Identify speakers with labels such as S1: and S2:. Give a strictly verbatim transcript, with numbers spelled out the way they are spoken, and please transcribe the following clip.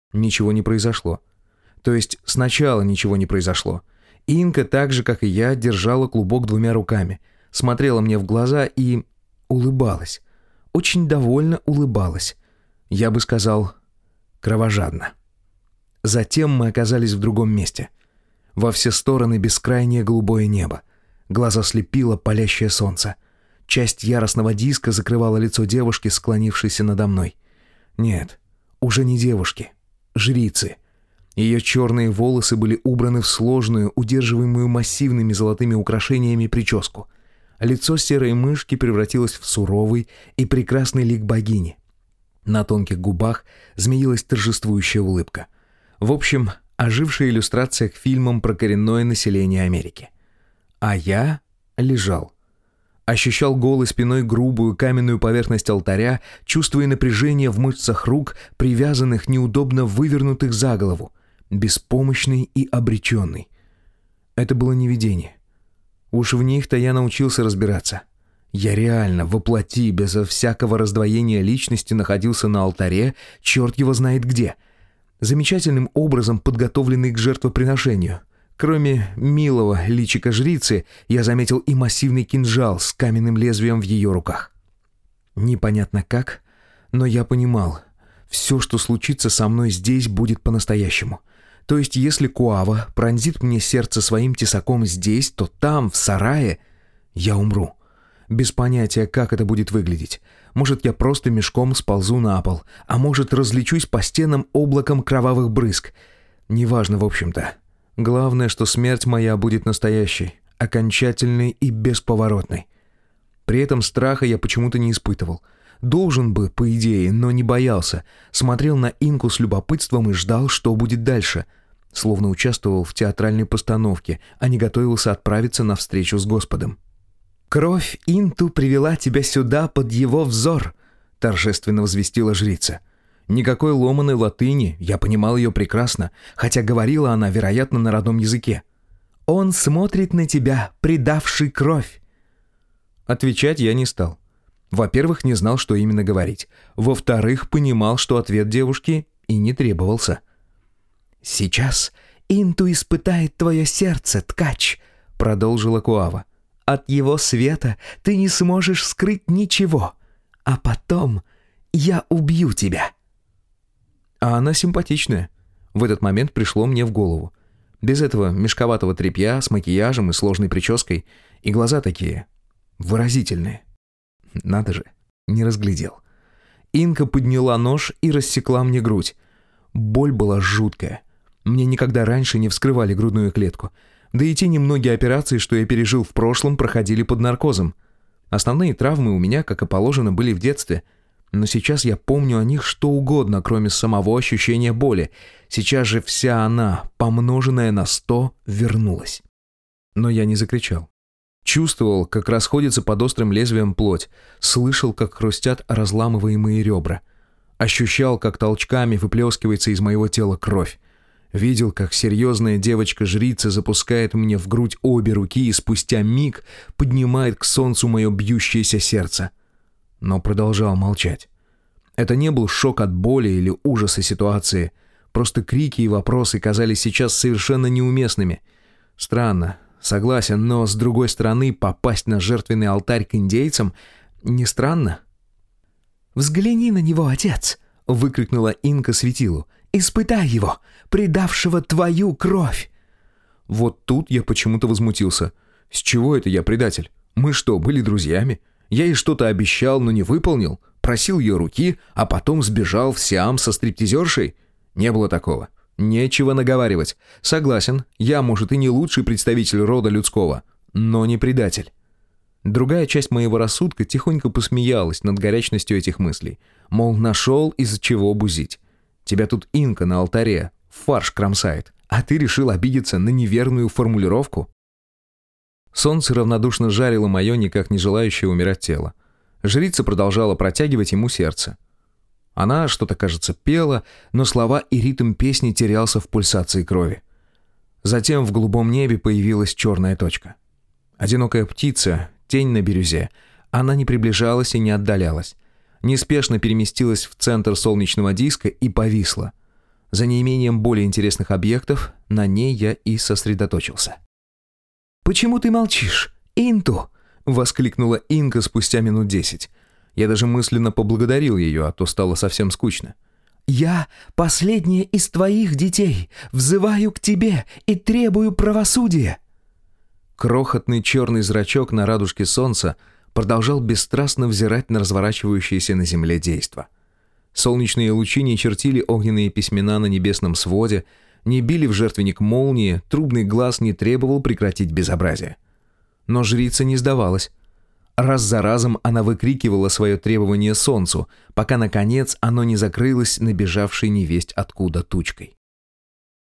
S1: Ничего не произошло. То есть сначала ничего не произошло. Инка, так же, как и я, держала клубок двумя руками, смотрела мне в глаза и улыбалась. Очень довольно улыбалась. Я бы сказал, кровожадно. Затем мы оказались в другом месте. Во все стороны бескрайнее голубое небо. Глаза слепило палящее солнце. Часть яростного диска закрывала лицо девушки, склонившейся надо мной. Нет, уже не девушки, жрицы. Ее черные волосы были убраны в сложную, удерживаемую массивными золотыми украшениями прическу. Лицо серой мышки превратилось в суровый и прекрасный лик богини. На тонких губах змеилась торжествующая улыбка. В общем, ожившая иллюстрация к фильмам про коренное население Америки. А я лежал. Ощущал голой спиной грубую каменную поверхность алтаря, чувствуя напряжение в мышцах рук, привязанных, неудобно вывернутых за голову, беспомощный и обреченный. Это было не видение. Уж в них-то я научился разбираться. Я реально, воплоти, безо всякого раздвоения личности находился на алтаре, черт его знает где, замечательным образом подготовленный к жертвоприношению. Кроме милого личика жрицы, я заметил и массивный кинжал с каменным лезвием в ее руках. Непонятно как, но я понимал, все, что случится со мной здесь, будет по-настоящему. То есть, если Куава пронзит мне сердце своим тесаком здесь, то там, в сарае, я умру. Без понятия, как это будет выглядеть. Может, я просто мешком сползу на пол, а может, разлечусь по стенам облаком кровавых брызг. Неважно, в общем-то. Главное, что смерть моя будет настоящей, окончательной и бесповоротной. При этом страха я почему-то не испытывал. Должен бы, по идее, но не боялся. Смотрел на Инку с любопытством и ждал, что будет дальше. Словно участвовал в театральной постановке, а не готовился отправиться на встречу с Господом. «Кровь Инту привела тебя сюда под его взор», — торжественно возвестила жрица. Никакой ломаной латыни, я понимал ее прекрасно, хотя говорила она, вероятно, на родном языке. «Он смотрит на тебя, предавший кровь». Отвечать я не стал. Во-первых, не знал, что именно говорить. Во-вторых, понимал, что ответ девушки и не требовался. «Сейчас Инту испытает твое сердце, ткач», — продолжила Куава. «От его света ты не сможешь скрыть ничего, а потом я убью тебя». А она симпатичная. В этот момент пришло мне в голову. Без этого мешковатого тряпья с макияжем и сложной прической, и глаза такие выразительные. Надо же, не разглядел. Инка подняла нож и рассекла мне грудь. Боль была жуткая. Мне никогда раньше не вскрывали грудную клетку. Да и те немногие операции, что я пережил в прошлом, проходили под наркозом. Основные травмы у меня, как и положено, были в детстве. Но сейчас я помню о них что угодно, кроме самого ощущения боли. Сейчас же вся она, помноженная на сто, вернулась. Но я не закричал. Чувствовал, как расходится под острым лезвием плоть. Слышал, как хрустят разламываемые ребра. Ощущал, как толчками выплескивается из моего тела кровь. Видел, как серьезная девочка-жрица запускает мне в грудь обе руки и спустя миг поднимает к солнцу мое бьющееся сердце. Но продолжал молчать. Это не был шок от боли или ужаса ситуации. Просто крики и вопросы казались сейчас совершенно неуместными. Странно, согласен, но с другой стороны попасть на жертвенный алтарь к индейцам не странно. «Взгляни на него, отец!» — выкрикнула Инка светилу. «Испытай его, предавшего твою кровь!» Вот тут я почему-то возмутился. С чего это я предатель? Мы что, были друзьями? Я ей что-то обещал, но не выполнил, просил ее руки, а потом сбежал в Сиам со стриптизершей? Не было такого. Нечего наговаривать. Согласен, я, может, и не лучший представитель рода людского, но не предатель. Другая часть моего рассудка тихонько посмеялась над горячностью этих мыслей. Мол, нашел из-за чего бузить. Тебя тут Инка на алтаре фарш кромсает, а ты решил обидеться на неверную формулировку? Солнце равнодушно жарило мое, никак не желающее умирать тело. Жрица продолжала протягивать ему сердце. Она что-то, кажется, пела, но слова и ритм песни терялся в пульсации крови. Затем в голубом небе появилась черная точка. Одинокая птица, тень на бирюзе. Она не приближалась и не отдалялась. Неспешно переместилась в центр солнечного диска и повисла. За неимением более интересных объектов, на ней я и сосредоточился. «Почему ты молчишь, Инту?» — воскликнула Инка спустя минут десять. Я даже мысленно поблагодарил ее, а то стало совсем скучно. «Я, последняя из твоих детей, взываю к тебе и требую правосудия!» Крохотный черный зрачок на радужке солнца продолжал бесстрастно взирать на разворачивающееся на земле действо. Солнечные лучи не чертили огненные письмена на небесном своде, не били в жертвенник молнии, трубный глаз не требовал прекратить безобразие. Но жрица не сдавалась. Раз за разом она выкрикивала свое требование солнцу, пока, наконец, оно не закрылось набежавшей невесть откуда тучкой.